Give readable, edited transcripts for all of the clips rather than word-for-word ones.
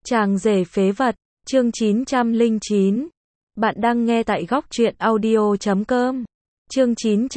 Chàng rể phế vật, chương 909. Bạn đang nghe tại góc truyện audio.com. Chương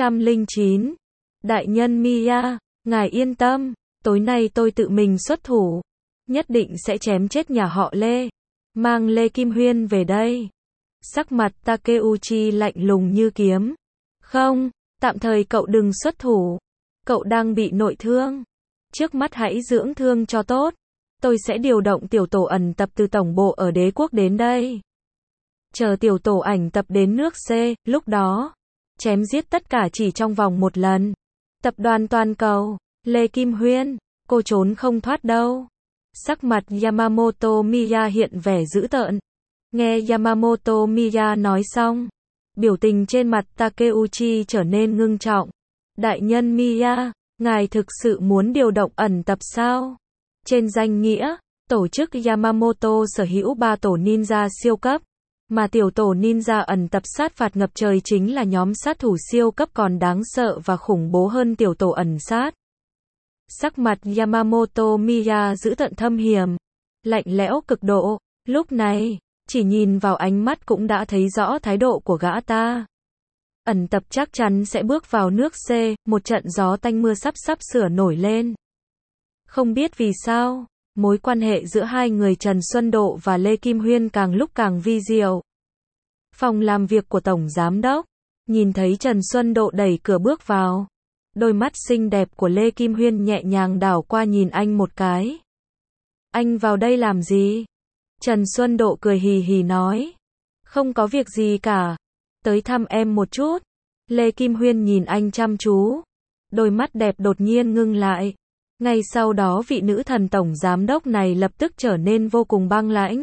909. Đại nhân Mia, ngài yên tâm, tối nay tôi tự mình xuất thủ, nhất định sẽ chém chết nhà họ Lê, mang Lê Kim Huyên về đây. Sắc mặt Takeuchi lạnh lùng như kiếm. Không, tạm thời cậu đừng xuất thủ, cậu đang bị nội thương, trước mắt hãy dưỡng thương cho tốt. Tôi sẽ điều động tiểu tổ ẩn tập từ tổng bộ ở đế quốc đến đây. Chờ tiểu tổ ảnh tập đến nước C, lúc đó, chém giết tất cả chỉ trong vòng một lần. Tập đoàn toàn cầu, Lê Kim Huyên, cô trốn không thoát đâu. Sắc mặt Yamamoto Miya hiện vẻ dữ tợn. Nghe Yamamoto Miya nói xong, biểu tình trên mặt Takeuchi trở nên ngưng trọng. Đại nhân Miya, ngài thực sự muốn điều động ẩn tập sao? Trên danh nghĩa, tổ chức Yamamoto sở hữu 3 tổ ninja siêu cấp, mà tiểu tổ ninja ẩn tập sát phạt ngập trời chính là nhóm sát thủ siêu cấp còn đáng sợ và khủng bố hơn tiểu tổ ẩn sát. Sắc mặt Yamamoto Miya giữ tận thâm hiểm, lạnh lẽo cực độ, lúc này, chỉ nhìn vào ánh mắt cũng đã thấy rõ thái độ của gã ta. Ẩn tập chắc chắn sẽ bước vào nước C, một trận gió tanh mưa sắp sửa nổi lên. Không biết vì sao, mối quan hệ giữa hai người Trần Xuân Độ và Lê Kim Huyên càng lúc càng vi diệu. Phòng làm việc của Tổng Giám Đốc, nhìn thấy Trần Xuân Độ đẩy cửa bước vào. Đôi mắt xinh đẹp của Lê Kim Huyên nhẹ nhàng đảo qua nhìn anh một cái. Anh vào đây làm gì? Trần Xuân Độ cười hì hì nói. Không có việc gì cả. Tới thăm em một chút. Lê Kim Huyên nhìn anh chăm chú. Đôi mắt đẹp đột nhiên ngưng lại. Ngay sau đó vị nữ thần tổng giám đốc này lập tức trở nên vô cùng băng lãnh.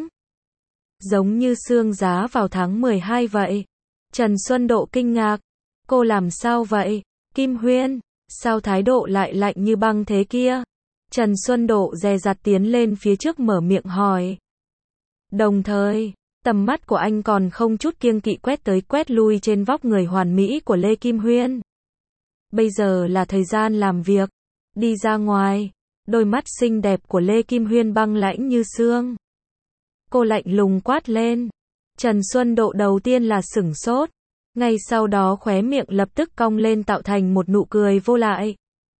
Giống như sương giá vào tháng 12 vậy. Trần Xuân Độ kinh ngạc. Cô làm sao vậy? Kim Huyên, sao thái độ lại lạnh như băng thế kia? Trần Xuân Độ dè dặt tiến lên phía trước mở miệng hỏi. Đồng thời, tầm mắt của anh còn không chút kiêng kỵ quét tới quét lui trên vóc người hoàn mỹ của Lê Kim Huyên. Bây giờ là thời gian làm việc. Đi ra ngoài, đôi mắt xinh đẹp của Lê Kim Huyên băng lãnh như xương. Cô lạnh lùng quát lên. Trần Xuân Độ đầu tiên là sửng sốt, ngay sau đó khóe miệng lập tức cong lên tạo thành một nụ cười vô lại.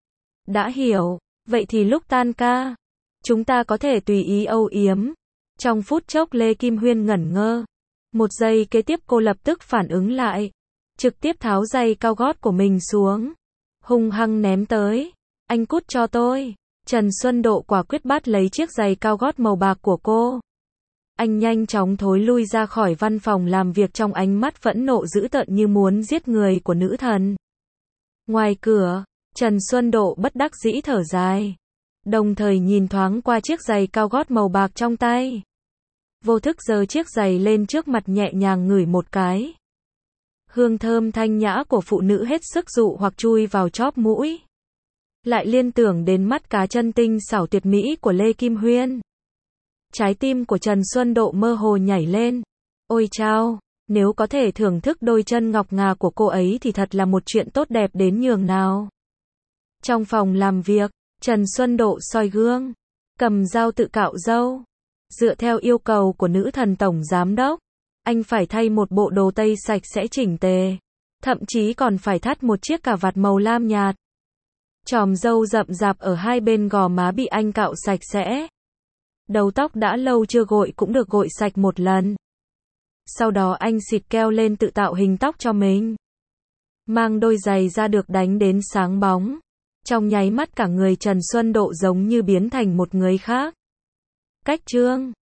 Đã hiểu, vậy thì lúc tan ca, chúng ta có thể tùy ý âu yếm. Trong phút chốc Lê Kim Huyên ngẩn ngơ. Một giây kế tiếp cô lập tức phản ứng lại, trực tiếp tháo giày cao gót của mình xuống, hung hăng ném tới. Anh cút cho tôi. Trần Xuân Độ quả quyết bắt lấy chiếc giày cao gót màu bạc của cô. Anh nhanh chóng thối lui ra khỏi văn phòng làm việc trong ánh mắt phẫn nộ dữ tợn như muốn giết người của nữ thần. Ngoài cửa, Trần Xuân Độ bất đắc dĩ thở dài, đồng thời nhìn thoáng qua chiếc giày cao gót màu bạc trong tay. Vô thức giơ chiếc giày lên trước mặt nhẹ nhàng ngửi một cái. Hương thơm thanh nhã của phụ nữ hết sức dụ hoặc chui vào chóp mũi. Lại liên tưởng đến mắt cá chân tinh xảo tuyệt mỹ của Lê Kim Huyên. Trái tim của Trần Xuân Độ mơ hồ nhảy lên. Ôi chao, nếu có thể thưởng thức đôi chân ngọc ngà của cô ấy thì thật là một chuyện tốt đẹp đến nhường nào. Trong phòng làm việc, Trần Xuân Độ soi gương, cầm dao tự cạo râu. Dựa theo yêu cầu của nữ thần tổng giám đốc, anh phải thay một bộ đồ tây sạch sẽ chỉnh tề. Thậm chí còn phải thắt một chiếc cà vạt màu lam nhạt. Chòm râu rậm rạp ở hai bên gò má bị anh cạo sạch sẽ. Đầu tóc đã lâu chưa gội cũng được gội sạch một lần. Sau đó anh xịt keo lên tự tạo hình tóc cho mình. Mang đôi giày ra được đánh đến sáng bóng. Trong nháy mắt cả người Trần Xuân Độ giống như biến thành một người khác. Cách trương,